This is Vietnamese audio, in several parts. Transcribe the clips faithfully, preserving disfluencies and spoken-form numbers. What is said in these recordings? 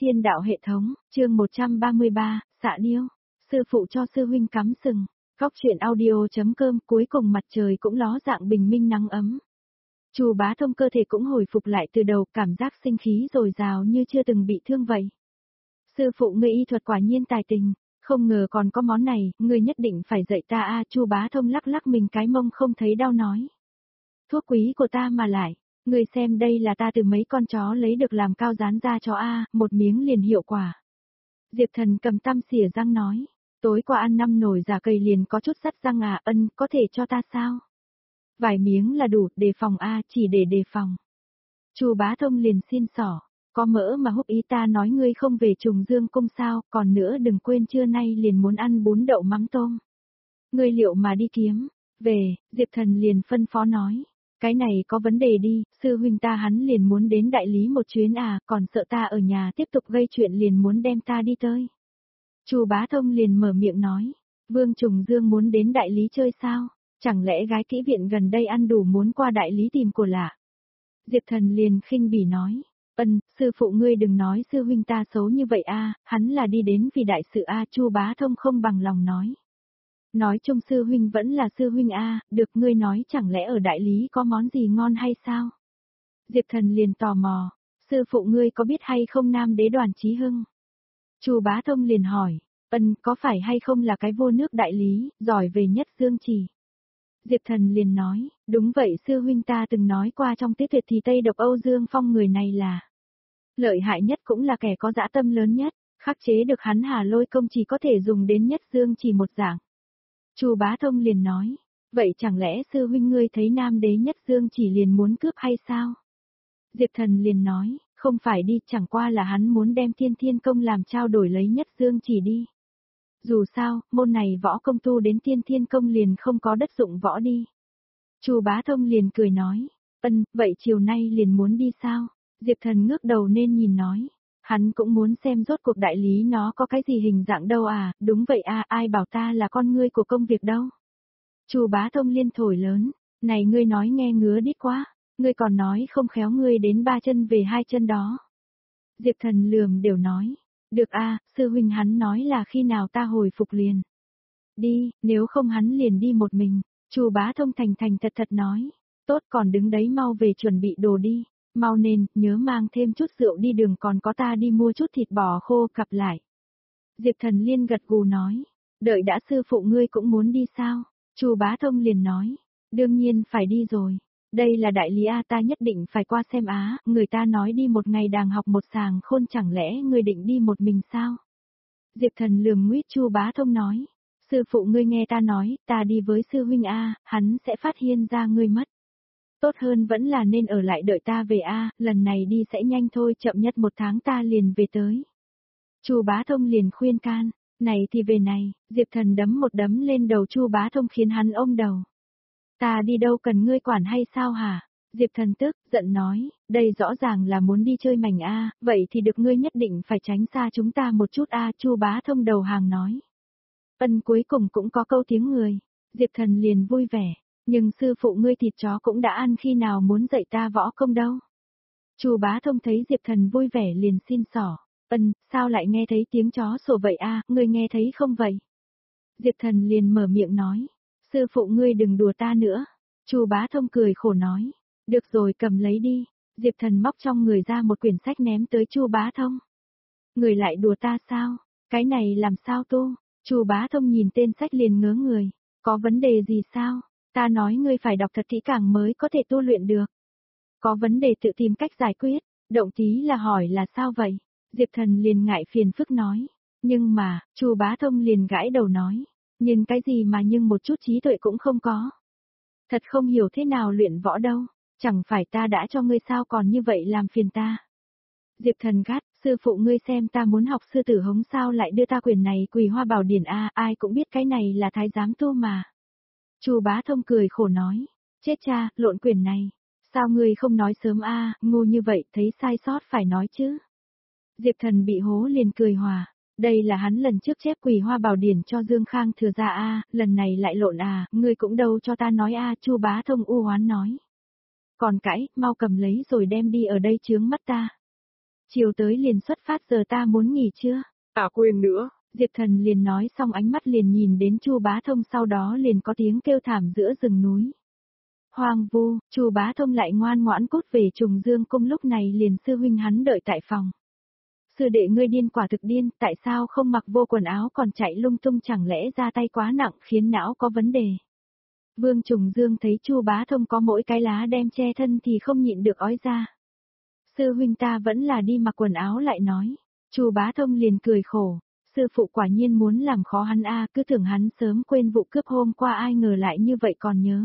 Thiên đạo hệ thống, chương một trăm ba mươi ba, xạ điêu, sư phụ cho sư huynh cắm sừng, góc truyện audio.com cuối cùng mặt trời cũng ló dạng bình minh nắng ấm. Chu Bá Thông cơ thể cũng hồi phục lại từ đầu, cảm giác sinh khí dồi dào như chưa từng bị thương vậy. Sư phụ ngươi y thuật quả nhiên tài tình, không ngờ còn có món này, ngươi nhất định phải dạy ta a. Chu Bá Thông lắc lắc mình cái mông không thấy đau nói. Thuốc quý của ta mà lại. Ngươi xem đây là ta từ mấy con chó lấy được làm cao dán ra cho a, một miếng liền hiệu quả. Diệp Thần cầm tăm xỉa răng nói, tối qua ăn năm nồi giả cầy liền có chút sắt răng à, ân, có thể cho ta sao? Vài miếng là đủ, đề phòng a, chỉ để đề phòng. Chu Bá Thông liền xin xỏ, có mỡ mà húc ý ta nói ngươi không về Trùng Dương cung sao, còn nữa đừng quên trưa nay liền muốn ăn bún đậu mắm tôm. Ngươi liệu mà đi kiếm, về, Diệp Thần liền phân phó nói. Cái này có vấn đề đi, sư huynh ta hắn liền muốn đến đại lý một chuyến à, còn sợ ta ở nhà tiếp tục gây chuyện liền muốn đem ta đi tới. Chu Bá Thông liền mở miệng nói, Vương Trùng Dương muốn đến đại lý chơi sao, chẳng lẽ gái kỹ viện gần đây ăn đủ muốn qua đại lý tìm của lạ. Diệp Thần liền khinh bỉ nói, ân, sư phụ ngươi đừng nói sư huynh ta xấu như vậy a, hắn là đi đến vì đại sự a. Chu Bá Thông không bằng lòng nói. Nói chung sư huynh vẫn là sư huynh a, được ngươi nói chẳng lẽ ở đại lý có món gì ngon hay sao? Diệp Thần liền tò mò, sư phụ ngươi có biết hay không Nam Đế Đoàn Chí Hưng? Chu Bá Thông liền hỏi, ân, có phải hay không là cái vô nước đại lý, giỏi về nhất dương chỉ? Diệp Thần liền nói, đúng vậy sư huynh ta từng nói qua trong tiết tuyệt thì Tây Độc Âu Dương Phong người này là lợi hại nhất cũng là kẻ có dã tâm lớn nhất, khắc chế được hắn Hà Lôi công chỉ có thể dùng đến nhất dương chỉ một dạng. Chu Bá Thông liền nói, vậy chẳng lẽ sư huynh ngươi thấy Nam Đế nhất dương chỉ liền muốn cướp hay sao? Diệp Thần liền nói, không phải đi, chẳng qua là hắn muốn đem Thiên Thiên công làm trao đổi lấy nhất dương chỉ đi. Dù sao, môn này võ công tu đến Thiên Thiên công liền không có đất dụng võ đi. Chu Bá Thông liền cười nói, ân, vậy chiều nay liền muốn đi sao? Diệp Thần ngước đầu nên nhìn nói, hắn cũng muốn xem rốt cuộc đại lý nó có cái gì hình dạng đâu à, đúng vậy à, ai bảo ta là con ngươi của công việc đâu. Chu Bá Thông liên thổi lớn, này ngươi nói nghe ngứa đít quá, ngươi còn nói không khéo ngươi đến ba chân về hai chân đó. Diệp Thần lườm đều nói, được a, sư huynh hắn nói là khi nào ta hồi phục liền. Đi, nếu không hắn liền đi một mình. Chu Bá Thông thành thành thật thật nói, tốt còn đứng đấy mau về chuẩn bị đồ đi. Mau nên, nhớ mang thêm chút rượu đi đường còn có ta đi mua chút thịt bò khô cặp lại. Diệp Thần liên gật gù nói, đợi đã sư phụ ngươi cũng muốn đi sao? Chu Bá Thông liền nói, đương nhiên phải đi rồi. Đây là đại lý A ta nhất định phải qua xem á, người ta nói đi một ngày đàng học một sàng khôn chẳng lẽ ngươi định đi một mình sao? Diệp Thần lườm nguyết Chu Bá Thông nói, sư phụ ngươi nghe ta nói, ta đi với sư huynh A, hắn sẽ phát hiện ra ngươi mất. Tốt hơn vẫn là nên ở lại đợi ta về a, lần này đi sẽ nhanh thôi, chậm nhất một tháng ta liền về tới. Chu Bá Thông liền khuyên can, này thì về này, Diệp Thần đấm một đấm lên đầu Chu Bá Thông khiến hắn ôm đầu. Ta đi đâu cần ngươi quản hay sao hả? Diệp Thần tức, giận nói, đây rõ ràng là muốn đi chơi mảnh a, vậy thì được ngươi nhất định phải tránh xa chúng ta một chút a. Chu Bá Thông đầu hàng nói. Ân cuối cùng cũng có câu tiếng người, Diệp Thần liền vui vẻ. Nhưng sư phụ ngươi thịt chó cũng đã ăn khi nào muốn dạy ta võ công đâu. Chu Bá Thông thấy Diệp Thần vui vẻ liền xin xỏ, ân, sao lại nghe thấy tiếng chó sủa vậy a, ngươi nghe thấy không vậy? Diệp Thần liền mở miệng nói, sư phụ ngươi đừng đùa ta nữa. Chu Bá Thông cười khổ nói, được rồi cầm lấy đi. Diệp Thần móc trong người ra một quyển sách ném tới Chu Bá Thông. Người lại đùa ta sao? Cái này làm sao tu? Chu Bá Thông nhìn tên sách liền ngớ người, có vấn đề gì sao? Ta nói ngươi phải đọc thật kỹ càng mới có thể tu luyện được. Có vấn đề tự tìm cách giải quyết, động tí là hỏi là sao vậy? Diệp Thần liền ngại phiền phức nói. Nhưng mà, Chu Bá Thông liền gãi đầu nói. Nhưng cái gì mà nhưng một chút trí tuệ cũng không có. Thật không hiểu thế nào luyện võ đâu, chẳng phải ta đã cho ngươi sao còn như vậy làm phiền ta. Diệp Thần gắt, sư phụ ngươi xem ta muốn học sư tử hống sao lại đưa ta quyển này Quỳ Hoa Bảo Điển a, ai cũng biết cái này là thái giám tu mà. Chu Bá Thông cười khổ nói, chết cha, lộn quyển này, sao ngươi không nói sớm a, ngu như vậy, thấy sai sót phải nói chứ. Diệp Thần bị hố liền cười hòa, đây là hắn lần trước chép Quỳ Hoa Bảo Điển cho Dương Khang thừa ra a, lần này lại lộn à, ngươi cũng đâu cho ta nói a. Chu Bá Thông u hoán nói. Còn cãi, mau cầm lấy rồi đem đi ở đây chướng mắt ta. Chiều tới liền xuất phát giờ ta muốn nghỉ chưa? À quên nữa. Diệp Thần liền nói xong ánh mắt liền nhìn đến Chu Bá Thông sau đó liền có tiếng kêu thảm giữa rừng núi. Hoang vu, Chu Bá Thông lại ngoan ngoãn cút về Trùng Dương cung lúc này liền sư huynh hắn đợi tại phòng. Sư đệ ngươi điên quả thực điên, tại sao không mặc vô quần áo còn chạy lung tung chẳng lẽ ra tay quá nặng khiến não có vấn đề. Vương Trùng Dương thấy Chu Bá Thông có mỗi cái lá đem che thân thì không nhịn được ói ra. Sư huynh ta vẫn là đi mặc quần áo lại nói. Chu Bá Thông liền cười khổ, sư phụ quả nhiên muốn làm khó hắn a, cứ tưởng hắn sớm quên vụ cướp hôm qua ai ngờ lại như vậy còn nhớ.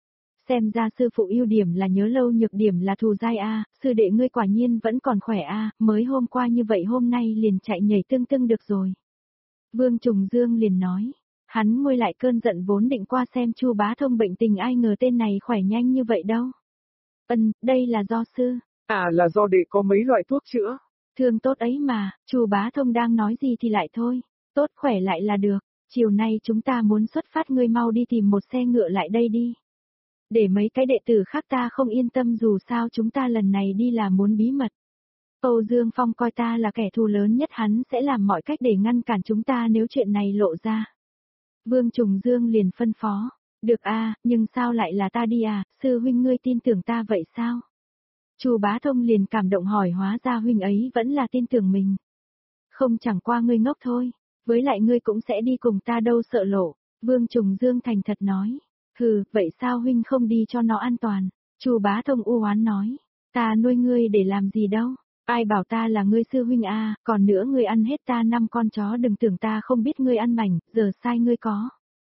Xem ra sư phụ ưu điểm là nhớ lâu nhược điểm là thù dai a, sư đệ ngươi quả nhiên vẫn còn khỏe a, mới hôm qua như vậy hôm nay liền chạy nhảy tưng tưng được rồi. Vương Trùng Dương liền nói, hắn nguôi lại cơn giận vốn định qua xem Chu Bá Thông bệnh tình ai ngờ tên này khỏe nhanh như vậy đâu. Ân, đây là do sư. À là do đệ có mấy loại thuốc chữa. Thương tốt ấy mà, Chu Bá Thông đang nói gì thì lại thôi, tốt khỏe lại là được, chiều nay chúng ta muốn xuất phát ngươi mau đi tìm một xe ngựa lại đây đi. Để mấy cái đệ tử khác ta không yên tâm dù sao chúng ta lần này đi là muốn bí mật. Âu Dương Phong coi ta là kẻ thù lớn nhất hắn sẽ làm mọi cách để ngăn cản chúng ta nếu chuyện này lộ ra. Vương Trùng Dương liền phân phó, được a, nhưng sao lại là ta đi à, sư huynh ngươi tin tưởng ta vậy sao? Chu Bá Thông liền cảm động hỏi hóa ra huynh ấy vẫn là tin tưởng mình. Không chẳng qua ngươi ngốc thôi, với lại ngươi cũng sẽ đi cùng ta đâu sợ lộ, Vương Trùng Dương thành thật nói. Hừ, vậy sao huynh không đi cho nó an toàn? Chu Bá Thông u oán nói, ta nuôi ngươi để làm gì đâu, ai bảo ta là ngươi sư huynh a, còn nữa ngươi ăn hết ta năm con chó đừng tưởng ta không biết ngươi ăn mảnh, giờ sai ngươi có.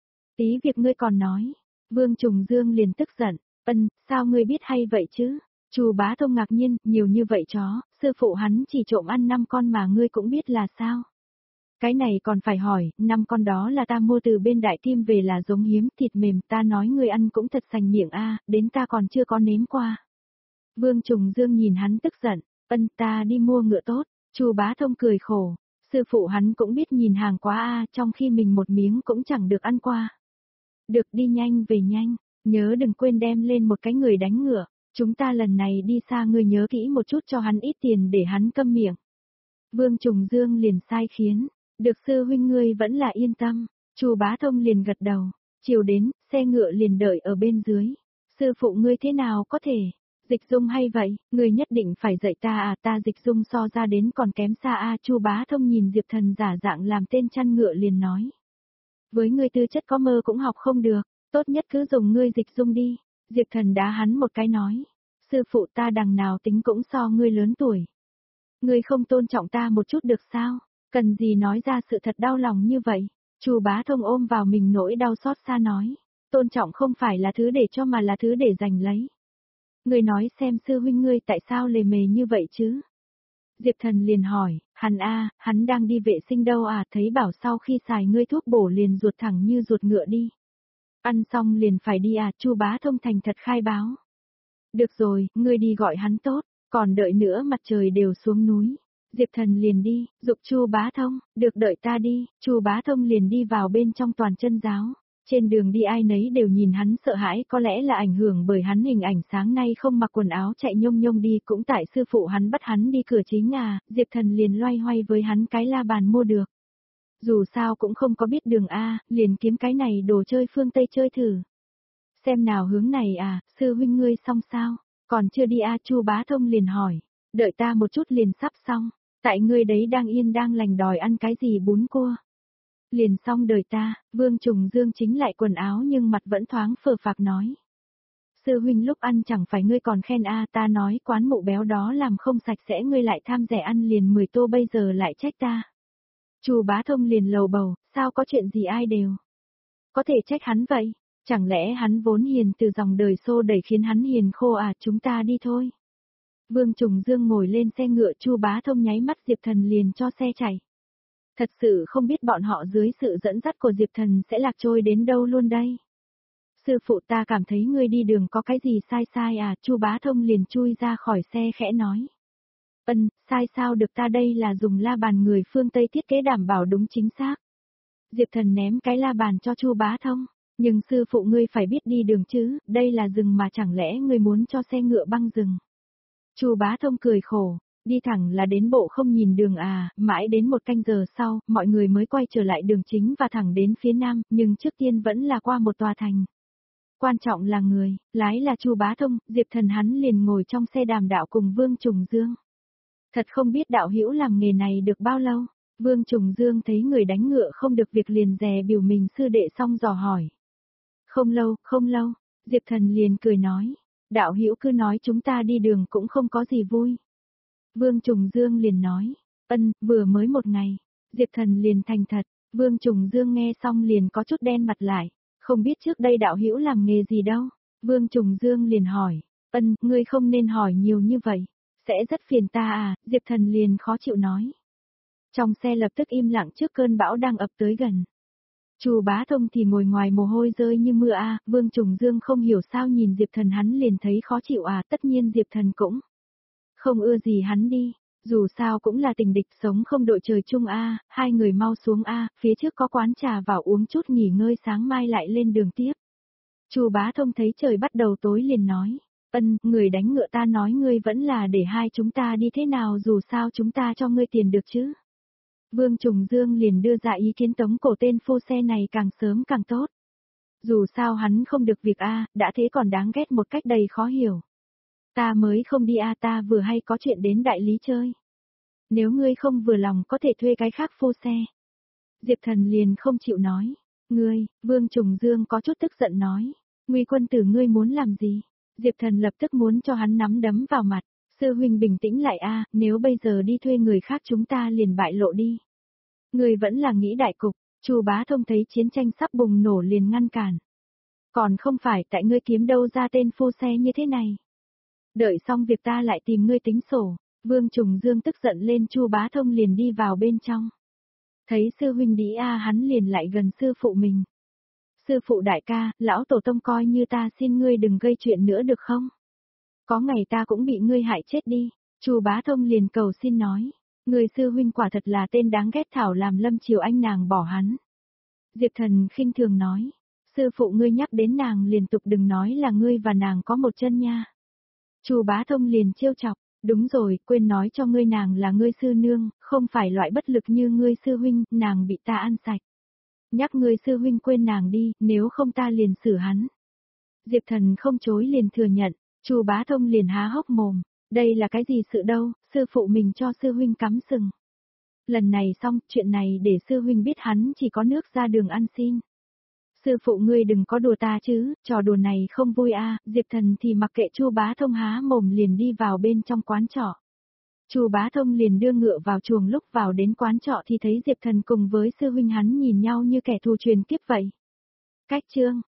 Tí việc ngươi còn nói, Vương Trùng Dương liền tức giận, ân, sao ngươi biết hay vậy chứ? Chu Bá Thông ngạc nhiên, nhiều như vậy chó, sư phụ hắn chỉ trộm ăn năm con mà ngươi cũng biết là sao? Cái này còn phải hỏi, năm con đó là ta mua từ bên Đại Kim về là giống hiếm, thịt mềm, ta nói ngươi ăn cũng thật sành miệng a, đến ta còn chưa có nếm qua. Vương Trùng Dương nhìn hắn tức giận, ân ta đi mua ngựa tốt, Chu Bá Thông cười khổ, sư phụ hắn cũng biết nhìn hàng quá a, trong khi mình một miếng cũng chẳng được ăn qua. Được đi nhanh về nhanh, nhớ đừng quên đem lên một cái người đánh ngựa, chúng ta lần này đi xa ngươi nhớ kỹ một chút cho hắn ít tiền để hắn câm miệng. Vương Trùng Dương liền sai khiến. Được sư huynh ngươi vẫn là yên tâm, Chu Bá Thông liền gật đầu, chiều đến, xe ngựa liền đợi ở bên dưới. Sư phụ ngươi thế nào có thể? Dịch Dung hay vậy, ngươi nhất định phải dạy ta à, ta Dịch Dung so ra đến còn kém xa a, Chu Bá Thông nhìn Diệp Thần giả dạng làm tên chăn ngựa liền nói. Với ngươi tư chất có mơ cũng học không được, tốt nhất cứ dùng ngươi Dịch Dung đi. Diệp Thần đá hắn một cái nói, sư phụ ta đằng nào tính cũng so ngươi lớn tuổi. Ngươi không tôn trọng ta một chút được sao? Cần gì nói ra sự thật đau lòng như vậy? Chu Bá Thông ôm vào mình nỗi đau xót xa nói, tôn trọng không phải là thứ để cho mà là thứ để giành lấy. Ngươi nói xem sư huynh ngươi tại sao lề mề như vậy chứ? Diệp Thần liền hỏi, hắn a, hắn đang đi vệ sinh đâu à, thấy bảo sau khi xài ngươi thuốc bổ liền ruột thẳng như ruột ngựa đi. Ăn xong liền phải đi à, Chu Bá Thông thành thật khai báo. Được rồi, ngươi đi gọi hắn tốt, còn đợi nữa mặt trời đều xuống núi. Diệp Thần liền đi, dục Chu Bá Thông, được đợi ta đi, Chu Bá Thông liền đi vào bên trong toàn chân giáo. Trên đường đi ai nấy đều nhìn hắn sợ hãi, có lẽ là ảnh hưởng bởi hắn hình ảnh sáng nay không mặc quần áo chạy nhông nhông đi, cũng tại sư phụ hắn bắt hắn đi cửa chính à, Diệp Thần liền loay hoay với hắn cái la bàn mua được. Dù sao cũng không có biết đường a, liền kiếm cái này đồ chơi phương Tây chơi thử. Xem nào hướng này à, sư huynh ngươi xong sao, còn chưa đi a, Chu Bá Thông liền hỏi, đợi ta một chút liền sắp xong. Tại ngươi đấy đang yên đang lành đòi ăn cái gì bún cua. Liền xong đời ta, Vương Trùng Dương chính lại quần áo nhưng mặt vẫn thoáng phờ phạc nói. Sư huynh lúc ăn chẳng phải ngươi còn khen a, ta nói quán mụ béo đó làm không sạch sẽ ngươi lại tham rẻ ăn liền mười tô bây giờ lại trách ta. Chu Bá Thông liền lầu bầu, sao có chuyện gì ai đều. Có thể trách hắn vậy, chẳng lẽ hắn vốn hiền từ dòng đời xô đẩy khiến hắn hiền khô à, chúng ta đi thôi. Vương Trùng Dương ngồi lên xe ngựa, Chu Bá Thông nháy mắt Diệp Thần liền cho xe chạy. Thật sự không biết bọn họ dưới sự dẫn dắt của Diệp Thần sẽ lạc trôi đến đâu luôn đây. Sư phụ ta cảm thấy ngươi đi đường có cái gì sai sai à, Chu Bá Thông liền chui ra khỏi xe khẽ nói. Ân, sai sao được, ta đây là dùng la bàn người phương Tây thiết kế đảm bảo đúng chính xác. Diệp Thần ném cái la bàn cho Chu Bá Thông, nhưng sư phụ ngươi phải biết đi đường chứ, đây là rừng mà chẳng lẽ ngươi muốn cho xe ngựa băng rừng. Chu Bá Thông cười khổ, Đi thẳng là đến bộ không nhìn đường à, mãi đến một canh giờ sau, mọi người mới quay trở lại đường chính và thẳng đến phía nam, nhưng trước tiên vẫn là qua một tòa thành. Quan trọng là người, lái là Chu Bá Thông, Diệp Thần hắn liền ngồi trong xe đàm đạo cùng Vương Trùng Dương. Thật không biết đạo hữu làm nghề này được bao lâu, Vương Trùng Dương thấy người đánh ngựa không được việc liền dè biểu mình sư đệ xong dò hỏi. Không lâu, không lâu, Diệp Thần liền cười nói, đạo hữu cứ nói chúng ta đi đường cũng không có gì vui. Vương Trùng Dương liền nói, ân, vừa mới một ngày, Diệp Thần liền thành thật, Vương Trùng Dương nghe xong liền có chút đen mặt lại, không biết trước đây đạo hữu làm nghề gì đâu. Vương Trùng Dương liền hỏi, ân, ngươi không nên hỏi nhiều như vậy, sẽ rất phiền ta à, Diệp Thần liền khó chịu nói. Trong xe lập tức im lặng trước cơn bão đang ập tới gần. Chu Bá Thông thì ngồi ngoài mồ hôi rơi như mưa a, Vương Trùng Dương không hiểu sao nhìn Diệp Thần hắn liền thấy khó chịu à, tất nhiên Diệp Thần cũng không ưa gì hắn đi, dù sao cũng là tình địch sống không đội trời chung a, hai người mau xuống a, phía trước có quán trà vào uống chút nghỉ ngơi sáng mai lại lên đường tiếp. Chu Bá Thông thấy trời bắt đầu tối liền nói, ân, người đánh ngựa ta nói ngươi vẫn là để hai chúng ta đi thế nào dù sao chúng ta cho ngươi tiền được chứ. Vương Trùng Dương liền đưa ra ý kiến tống cổ tên phô xe này càng sớm càng tốt. Dù sao hắn không được việc a, đã thế còn đáng ghét một cách đầy khó hiểu. Ta mới không đi a, ta vừa hay có chuyện đến đại lý chơi. Nếu ngươi không vừa lòng có thể thuê cái khác phô xe. Diệp Thần liền không chịu nói. Ngươi, Vương Trùng Dương có chút tức giận nói. Nguy quân tử ngươi muốn làm gì? Diệp Thần lập tức muốn cho hắn nắm đấm vào mặt. Sư huynh bình tĩnh lại a, nếu bây giờ đi thuê người khác chúng ta liền bại lộ đi. Ngươi vẫn là nghĩ đại cục, Chu Bá Thông thấy chiến tranh sắp bùng nổ liền ngăn cản. Còn không phải tại ngươi kiếm đâu ra tên phô xe như thế này. Đợi xong việc ta lại tìm ngươi tính sổ. Vương Trùng Dương tức giận lên, Chu Bá Thông liền đi vào bên trong. Thấy sư huynh đi a, hắn liền lại gần sư phụ mình. Sư phụ đại ca, lão tổ tông coi như ta xin ngươi đừng gây chuyện nữa được không? Có ngày ta cũng bị ngươi hại chết đi. Chu Bá Thông liền cầu xin nói. Người sư huynh quả thật là tên đáng ghét, thảo làm Lâm Triều Anh nàng bỏ hắn. Diệp Thần khinh thường nói. Sư phụ ngươi nhắc đến nàng liên tục đừng nói là ngươi và nàng có một chân nha. Chu Bá Thông liền trêu chọc. Đúng rồi, quên nói cho ngươi nàng là ngươi sư nương, không phải loại bất lực như ngươi sư huynh, nàng bị ta ăn sạch. Nhắc ngươi sư huynh quên nàng đi, nếu không ta liền xử hắn. Diệp Thần không chối liền thừa nhận, Chu Bá Thông liền há hốc mồm, đây là cái gì sự đâu, sư phụ mình cho sư huynh cắm sừng. Lần này xong, chuyện này để sư huynh biết hắn chỉ có nước ra đường ăn xin. Sư phụ ngươi đừng có đùa ta chứ, trò đùa này không vui a. Diệp Thần thì mặc kệ Chu Bá Thông há mồm liền đi vào bên trong quán trọ. Chu Bá Thông liền đưa ngựa vào chuồng, lúc vào đến quán trọ thì thấy Diệp Thần cùng với sư huynh hắn nhìn nhau như kẻ thù truyền kiếp vậy. Cách chương